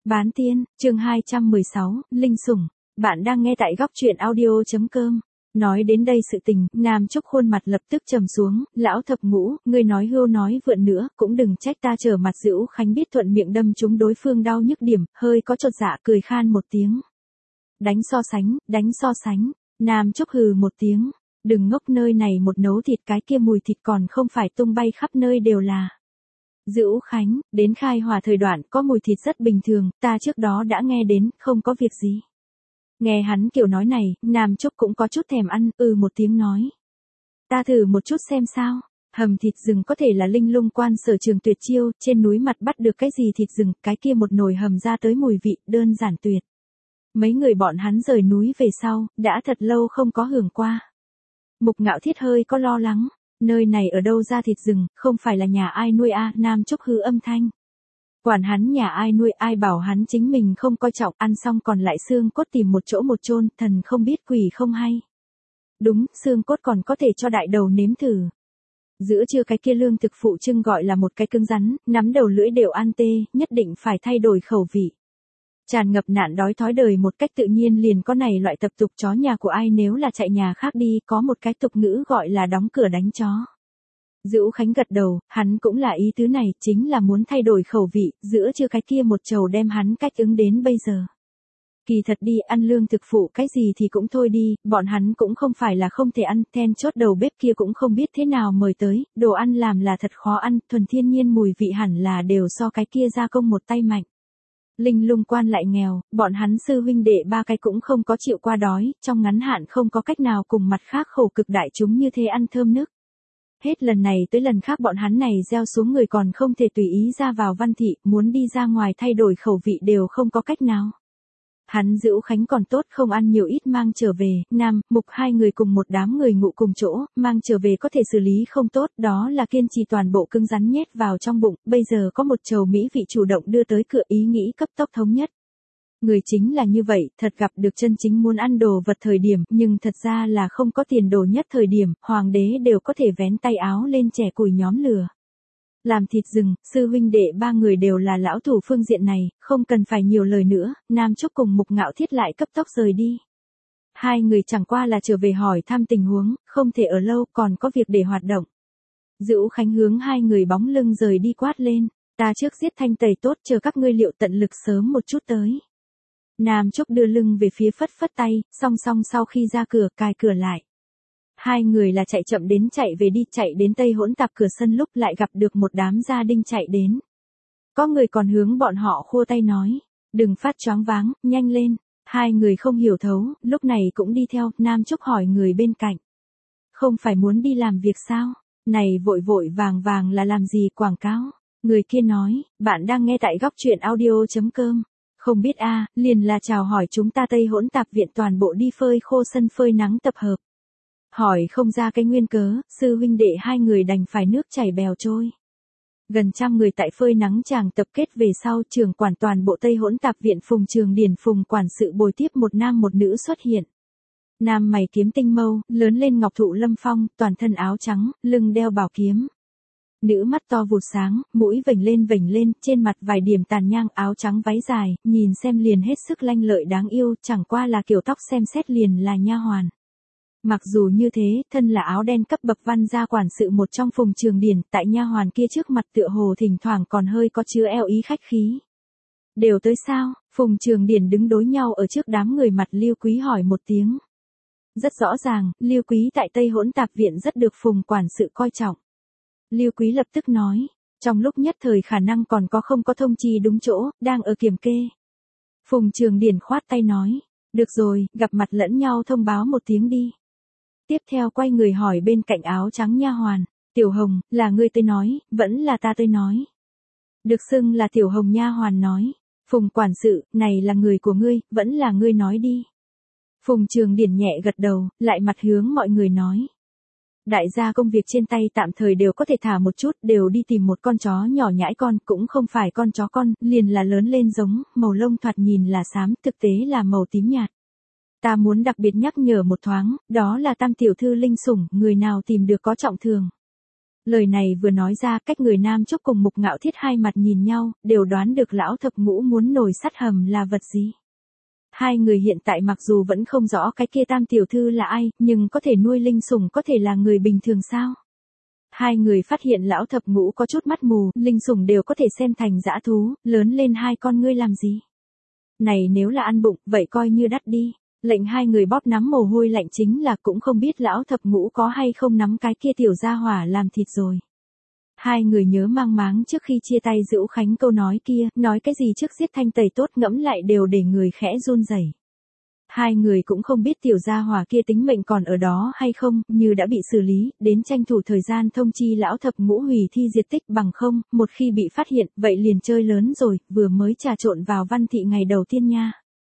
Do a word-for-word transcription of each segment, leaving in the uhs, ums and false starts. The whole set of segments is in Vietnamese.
Bán tiên, chương hai trăm mười sáu, Linh sủng. Bạn đang nghe tại góc truyện audio.com. Nói đến đây sự tình, Nam Trúc khuôn mặt lập tức trầm xuống, lão thập ngũ, ngươi nói hưu nói vượn nữa, cũng đừng trách ta trở mặt Dữu Khánh biết thuận miệng đâm trúng đối phương đau nhức điểm, hơi có chột dạ cười khan một tiếng. Đánh so sánh, đánh so sánh, Nam Trúc hừ một tiếng, đừng ngốc nơi này một nấu thịt cái kia mùi thịt còn không phải tung bay khắp nơi đều là. Dữu Khánh, đến khai hòa thời đoạn có mùi thịt rất bình thường, ta trước đó đã nghe đến, không có việc gì. Nghe hắn kiểu nói này, Nam Trúc cũng có chút thèm ăn, ừ một tiếng nói. Ta thử một chút xem sao, hầm thịt rừng có thể là Linh Lung Quan sở trường tuyệt chiêu, trên núi mặt bắt được cái gì thịt rừng, cái kia một nồi hầm ra tới mùi vị, đơn giản tuyệt. Mấy người bọn hắn rời núi về sau, đã thật lâu không có hưởng qua. Mục Ngạo Thiết hơi có lo lắng. Nơi này ở đâu ra thịt rừng, không phải là nhà ai nuôi a? À, Nam Trúc hư âm thanh. Quản hắn nhà ai nuôi, ai bảo hắn chính mình không coi trọng, ăn xong còn lại xương cốt tìm một chỗ một chôn, thần không biết quỷ không hay. Đúng, xương cốt còn có thể cho đại đầu nếm thử. Giữa trưa cái kia lương thực phụ trưng gọi là một cái cứng rắn, nắm đầu lưỡi đều an tê, nhất định phải thay đổi khẩu vị. Tràn ngập nạn đói thói đời một cách tự nhiên liền có này loại tập tục chó nhà của ai nếu là chạy nhà khác đi, có một cái tục ngữ gọi là đóng cửa đánh chó. Dữu Khánh gật đầu, hắn cũng là ý tứ này, chính là muốn thay đổi khẩu vị, giữa chưa cái kia một chầu đem hắn cách ứng đến bây giờ. Kỳ thật đi, ăn lương thực phụ cái gì thì cũng thôi đi, bọn hắn cũng không phải là không thể ăn, then chốt đầu bếp kia cũng không biết thế nào mời tới, đồ ăn làm là thật khó ăn, thuần thiên nhiên mùi vị hẳn là đều so cái kia gia công một tay mạnh. Linh Lung Quan lại nghèo, bọn hắn sư huynh đệ ba cái cũng không có chịu qua đói, trong ngắn hạn không có cách nào cùng mặt khác khổ cực đại chúng như thế ăn thơm nức. Hết lần này tới lần khác bọn hắn này gieo xuống người còn không thể tùy ý ra vào Văn Thị, muốn đi ra ngoài thay đổi khẩu vị đều không có cách nào. Hắn Dữu Khánh còn tốt không ăn nhiều ít mang trở về, Nam, Mục hai người cùng một đám người ngụ cùng chỗ, mang trở về có thể xử lý không tốt, đó là kiên trì toàn bộ cứng rắn nhét vào trong bụng, bây giờ có một chầu mỹ vị chủ động đưa tới cửa ý nghĩ cấp tốc thống nhất. Người chính là như vậy, thật gặp được chân chính muốn ăn đồ vật thời điểm, nhưng thật ra là không có tiền đồ nhất thời điểm, hoàng đế đều có thể vén tay áo lên trẻ củi nhóm lửa. Làm thịt rừng, sư huynh đệ ba người đều là lão thủ phương diện này, không cần phải nhiều lời nữa, Nam Trúc cùng Mục Ngạo Thiết lại cấp tốc rời đi. Hai người chẳng qua là trở về hỏi thăm tình huống, không thể ở lâu, còn có việc để hoạt động. Dữu Khánh hướng hai người bóng lưng rời đi quát lên, ta trước giết thanh tẩy tốt chờ các ngươi liệu tận lực sớm một chút tới. Nam Trúc đưa lưng về phía phất phất tay, song song sau khi ra cửa cài cửa lại. Hai người là chạy chậm đến chạy về đi, chạy đến Tây Hỗn Tạp cửa sân lúc lại gặp được một đám gia đình chạy đến. Có người còn hướng bọn họ khua tay nói, đừng phát choáng váng, nhanh lên. Hai người không hiểu thấu, lúc này cũng đi theo, Nam Trúc hỏi người bên cạnh. Không phải muốn đi làm việc sao? Này vội vội vàng vàng là làm gì quảng cáo? Người kia nói, bạn đang nghe tại góc truyện audio.com. Không biết a, liền là chào hỏi chúng ta Tây Hỗn Tạp viện toàn bộ đi phơi khô sân phơi nắng tập hợp. Hỏi không ra cái nguyên cớ, sư huynh đệ hai người đành phải nước chảy bèo trôi. Gần trăm người tại phơi nắng chàng tập kết về sau, trưởng quản toàn bộ Tây Hỗn Tạp viện Phùng Trường Điển Phùng quản sự bồi tiếp một nam một nữ xuất hiện. Nam mày kiếm tinh mâu, lớn lên ngọc thụ lâm phong, toàn thân áo trắng, lưng đeo bảo kiếm. Nữ mắt to vụt sáng, mũi vểnh lên vểnh lên, trên mặt vài điểm tàn nhang, áo trắng váy dài, nhìn xem liền hết sức lanh lợi đáng yêu, chẳng qua là kiểu tóc xem xét liền là nha hoàn. Mặc dù như thế, thân là áo đen cấp bậc văn gia quản sự một trong Phùng Trường Điển, tại nha hoàn kia trước mặt tựa hồ thỉnh thoảng còn hơi có chứa eo ý khách khí. Đều tới sao? Phùng Trường Điển đứng đối nhau ở trước đám người mặt Lưu Quý hỏi một tiếng. Rất rõ ràng, Lưu Quý tại Tây Hỗn Tạp viện rất được Phùng quản sự coi trọng. Lưu Quý lập tức nói, trong lúc nhất thời khả năng còn có không có thông chi đúng chỗ, đang ở kiểm kê. Phùng Trường Điển khoát tay nói, được rồi, gặp mặt lẫn nhau thông báo một tiếng đi. Tiếp theo quay người hỏi bên cạnh áo trắng nha hoàn, Tiểu Hồng, là ngươi tới nói, vẫn là ta tới nói. Được xưng là Tiểu Hồng nha hoàn nói, Phùng quản sự, này là người của ngươi, vẫn là ngươi nói đi. Phùng Trường Điển nhẹ gật đầu, lại mặt hướng mọi người nói. Đại gia công việc trên tay tạm thời đều có thể thả một chút, đều đi tìm một con chó nhỏ nhãi con, cũng không phải con chó con, liền là lớn lên giống, màu lông thoạt nhìn là xám, thực tế là màu tím nhạt. Ta muốn đặc biệt nhắc nhở một thoáng, đó là Tam tiểu thư Linh sủng, người nào tìm được có trọng thương. Lời này vừa nói ra, cách người Nam Trúc cùng Mục Ngạo Thiết hai mặt nhìn nhau, đều đoán được lão thập ngũ muốn nồi sắt hầm là vật gì. Hai người hiện tại mặc dù vẫn không rõ cái kia tam tiểu thư là ai, nhưng có thể nuôi linh sủng có thể là người bình thường sao? Hai người phát hiện lão thập ngũ có chút mắt mù, linh sủng đều có thể xem thành dã thú, lớn lên hai con ngươi làm gì? Này nếu là ăn bụng, vậy coi như đắt đi. Lệnh hai người bóp nắm mồ hôi lạnh chính là cũng không biết lão thập ngũ có hay không nắm cái kia tiểu gia hỏa làm thịt rồi. Hai người nhớ mang máng trước khi chia tay Dữu Khánh câu nói kia, nói cái gì trước giết thanh tẩy tốt ngẫm lại đều để người khẽ run rẩy. Hai người cũng không biết tiểu gia hỏa kia tính mệnh còn ở đó hay không, như đã bị xử lý, đến tranh thủ thời gian thông chi lão thập ngũ hủy thi diệt tích bằng không, một khi bị phát hiện, vậy liền chơi lớn rồi, vừa mới trà trộn vào Văn Thị ngày đầu tiên nha.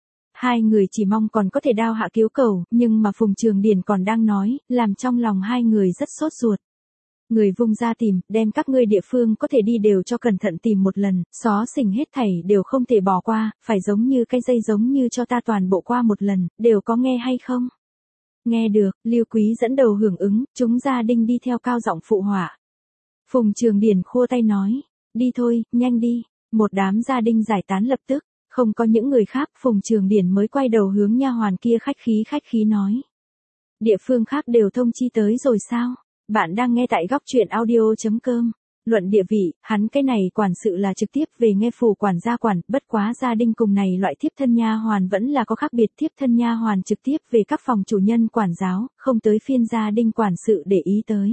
Hai người chỉ mong còn có thể đao hạ cứu cầu, nhưng mà Phùng Trường Điền còn đang nói, làm trong lòng hai người rất sốt ruột. Người vung ra tìm, đem các ngươi địa phương có thể đi đều cho cẩn thận tìm một lần, xó xỉnh hết thảy đều không thể bỏ qua, phải giống như cái dây giống như cho ta toàn bộ qua một lần, đều có nghe hay không? Nghe được, Lưu Quý dẫn đầu hưởng ứng, chúng gia đình đi theo cao giọng phụ họa. Phùng Trường Điền khua tay nói, đi thôi, nhanh đi, một đám gia đình giải tán lập tức. Không có những người khác, Phùng Trường Điền mới quay đầu hướng nha hoàn kia khách khí khách khí nói. Địa phương khác đều thông chi tới rồi sao? Bạn đang nghe tại góc truyện audio chấm com. Luận địa vị, hắn cái này quản sự là trực tiếp về nghe phủ quản gia quản, bất quá gia đình cùng này loại thiếp thân nha hoàn vẫn là có khác biệt, thiếp thân nha hoàn trực tiếp về các phòng chủ nhân quản giáo, không tới phiên gia đình quản sự để ý tới.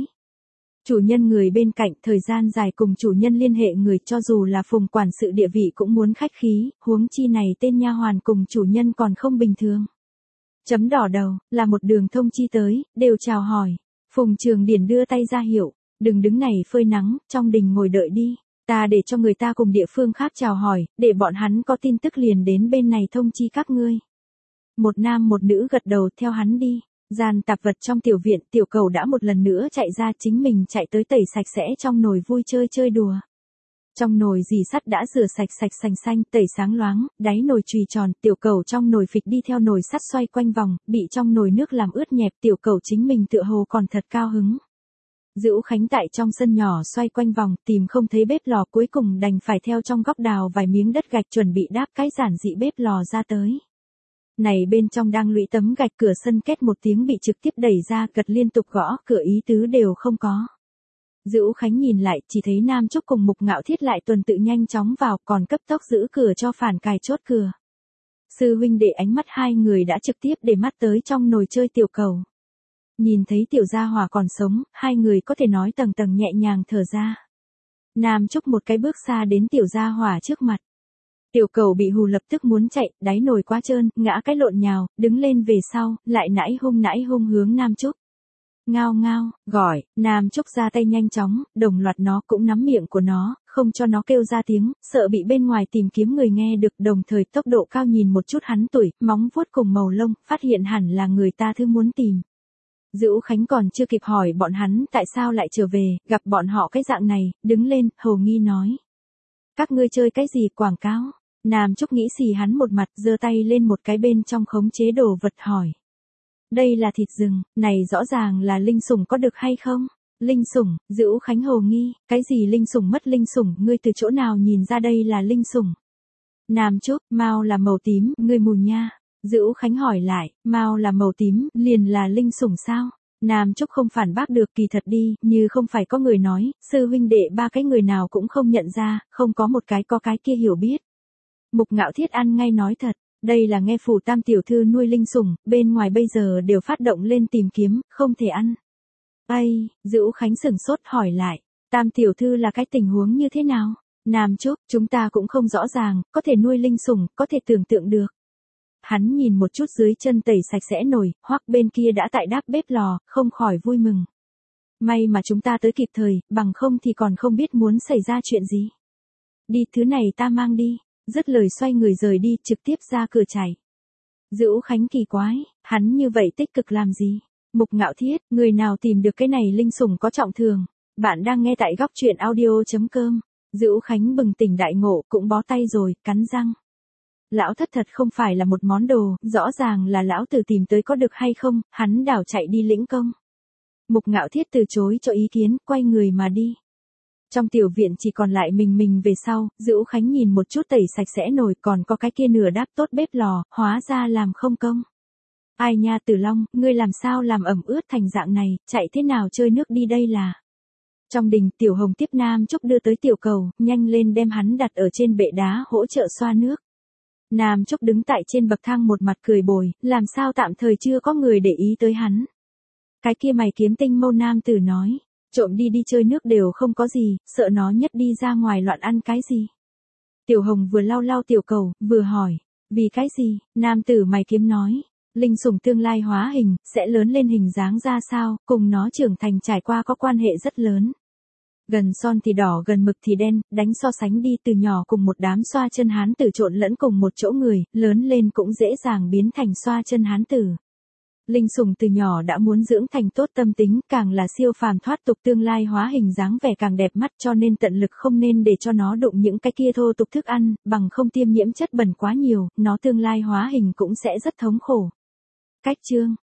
Chủ nhân người bên cạnh, thời gian dài cùng chủ nhân liên hệ người, cho dù là Phùng quản sự địa vị cũng muốn khách khí, huống chi này tên nha hoàn cùng chủ nhân còn không bình thường. Chấm đỏ đầu, là một đường thông chi tới, đều chào hỏi. Phùng Trường Điền đưa tay ra hiệu, đừng đứng này phơi nắng, trong đình ngồi đợi đi, ta để cho người ta cùng địa phương khác chào hỏi, để bọn hắn có tin tức liền đến bên này thông chi các ngươi. Một nam một nữ gật đầu theo hắn đi. Gian tạp vật trong tiểu viện, tiểu cầu đã một lần nữa chạy ra, chính mình chạy tới tẩy sạch sẽ trong nồi vui chơi chơi đùa. Trong nồi dì sắt đã rửa sạch sạch sành xanh, tẩy sáng loáng, đáy nồi chùy tròn, tiểu cầu trong nồi phịch đi theo nồi sắt xoay quanh vòng, bị trong nồi nước làm ướt nhẹp, tiểu cầu chính mình tựa hồ còn thật cao hứng. Dữu Khánh tại trong sân nhỏ xoay quanh vòng, tìm không thấy bếp lò, cuối cùng đành phải theo trong góc đào vài miếng đất gạch chuẩn bị đáp cái giản dị bếp lò ra tới. Này bên trong đang lũy tấm gạch, cửa sân két một tiếng bị trực tiếp đẩy ra, gật liên tục gõ, cửa ý tứ đều không có. Dữu Khánh nhìn lại, chỉ thấy Nam Trúc cùng Mục Ngạo Thiết lại tuần tự nhanh chóng vào, còn cấp tốc giữ cửa cho phản cài chốt cửa. Sư huynh đệ ánh mắt hai người đã trực tiếp để mắt tới trong nồi chơi tiểu cầu. Nhìn thấy tiểu gia hỏa còn sống, hai người có thể nói tầng tầng nhẹ nhàng thở ra. Nam Trúc một cái bước xa đến tiểu gia hỏa trước mặt. Tiểu cầu bị hù lập tức muốn chạy, đáy nồi quá trơn, ngã cái lộn nhào, đứng lên về sau, lại nãi hung nãi hung hướng Nam Trúc. Ngao ngao, gọi, Nam Trúc ra tay nhanh chóng, đồng loạt nó cũng nắm miệng của nó, không cho nó kêu ra tiếng, sợ bị bên ngoài tìm kiếm người nghe được, đồng thời tốc độ cao nhìn một chút hắn tuổi, móng vuốt cùng màu lông, phát hiện hẳn là người ta thứ muốn tìm. Dữu Khánh còn chưa kịp hỏi bọn hắn tại sao lại trở về, gặp bọn họ cái dạng này, đứng lên, hầu nghi nói. Các ngươi chơi cái gì quảng cáo? Nam Trúc nghĩ xì hắn một mặt, giơ tay lên một cái bên trong khống chế đồ vật hỏi. Đây là thịt rừng, này rõ ràng là linh sủng có được hay không? Linh sủng, Dữu Khánh hồ nghi, cái gì linh sủng mất linh sủng, ngươi từ chỗ nào nhìn ra đây là linh sủng? Nam Trúc, mao là màu tím, ngươi mù nha. Dữu Khánh hỏi lại, mao là màu tím, liền là linh sủng sao? Nam Trúc không phản bác được, kỳ thật đi, như không phải có người nói, sư huynh đệ ba cái người nào cũng không nhận ra, không có một cái có cái kia hiểu biết. Mục Ngạo Thiết ăn ngay nói thật, đây là nghe phủ tam tiểu thư nuôi linh sủng, bên ngoài bây giờ đều phát động lên tìm kiếm, không thể ăn. Ây, Dữu Khánh sửng sốt hỏi lại, tam tiểu thư là cái tình huống như thế nào? Nam Trúc, chúng ta cũng không rõ ràng, có thể nuôi linh sủng, có thể tưởng tượng được. Hắn nhìn một chút dưới chân tẩy sạch sẽ nồi, hoắc bên kia đã tại đáp bếp lò, không khỏi vui mừng. May mà chúng ta tới kịp thời, bằng không thì còn không biết muốn xảy ra chuyện gì. Đi, thứ này ta mang đi. Dứt lời xoay người rời đi, trực tiếp ra cửa chạy. Dữu Khánh kỳ quái, hắn như vậy tích cực làm gì? Mục Ngạo Thiết, người nào tìm được cái này linh sủng có trọng thường? Bạn đang nghe tại góc truyện audio chấm com. Dữu Khánh bừng tỉnh đại ngộ, cũng bó tay rồi, cắn răng. Lão thất thật không phải là một món đồ, rõ ràng là lão tử tìm tới có được hay không, hắn đảo chạy đi lĩnh công. Mục Ngạo Thiết từ chối cho ý kiến, quay người mà đi. Trong tiểu viện chỉ còn lại mình mình về sau, Dữu Khánh nhìn một chút tẩy sạch sẽ nồi, còn có cái kia nửa đáp tốt bếp lò, hóa ra làm không công. Ai nha Tử Long, ngươi làm sao làm ẩm ướt thành dạng này, chạy thế nào chơi nước đi đây là. Trong đình, Tiểu Hồng tiếp Nam Trúc đưa tới tiểu cầu, nhanh lên đem hắn đặt ở trên bệ đá hỗ trợ xoa nước. Nam Trúc đứng tại trên bậc thang một mặt cười bồi, làm sao tạm thời chưa có người để ý tới hắn. Cái kia mày kiếm tinh mâu nam tử nói, trộm đi đi chơi nước đều không có gì, sợ nó nhất đi ra ngoài loạn ăn cái gì. Tiểu Hồng vừa lau lau tiểu cầu, vừa hỏi, vì cái gì, nam tử mày kiếm nói, linh sủng tương lai hóa hình, sẽ lớn lên hình dáng ra sao, cùng nó trưởng thành trải qua có quan hệ rất lớn. Gần son thì đỏ gần mực thì đen, đánh so sánh đi từ nhỏ cùng một đám xoa chân hán tử trộn lẫn cùng một chỗ người, lớn lên cũng dễ dàng biến thành xoa chân hán tử. Linh sủng từ nhỏ đã muốn dưỡng thành tốt tâm tính, càng là siêu phàm thoát tục tương lai hóa hình dáng vẻ càng đẹp mắt, cho nên tận lực không nên để cho nó đụng những cái kia thô tục thức ăn, bằng không tiêm nhiễm chất bẩn quá nhiều, nó tương lai hóa hình cũng sẽ rất thống khổ. Cách chương